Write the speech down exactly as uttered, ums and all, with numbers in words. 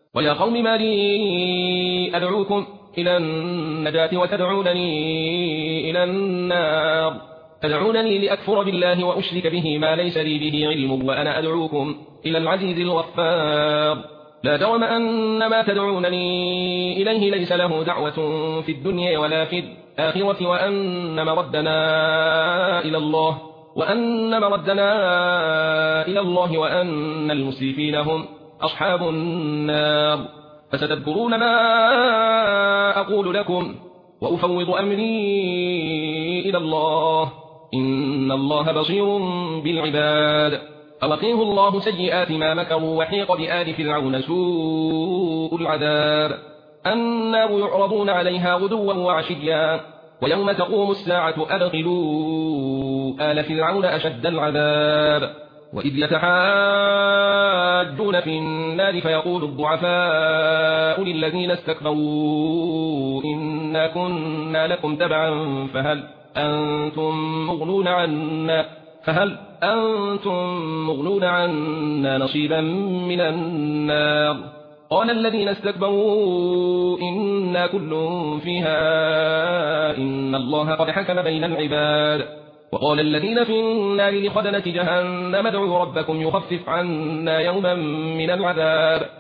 ويا قوم ما لي أدعوكم إلى النجاة وتدعونني إلى النار تدعونني لأكفر بالله وأشرك به ما ليس لي به علم وأنا أدعوكم إلى العزيز الغفار لا جرم أن ما تدعونني إليه ليس له دعوة في الدنيا ولا في الآخرة وأن مردنا إلى الله وأن مردنا إلى الله وأن المسرفين هم أصحاب النار فستذكرون ما أقول لكم وأفوض أمري إلى الله إن الله بصير بالعباد فوقيه الله سيئات ما مكروا وحيق بآل فرعون سوء العذاب النار يعرضون عليها غدوا وعشيا ويوم تقوم الساعة أدخلوا آل فرعون أشد العذاب وإذ يتحاجون في النار فيقول الضعفاء للذين استكبروا إنا كنا لكم تبعا فهل أنتم مغنون عنا فهل أنتم مغنون عنا نصيبا من النار قال الذين استكبروا إنا كل فيها إن الله قد حكم بين العباد وقال الذين في النار لخزنة جهنم ادعوا ربكم يخفف عنا يوما من العذاب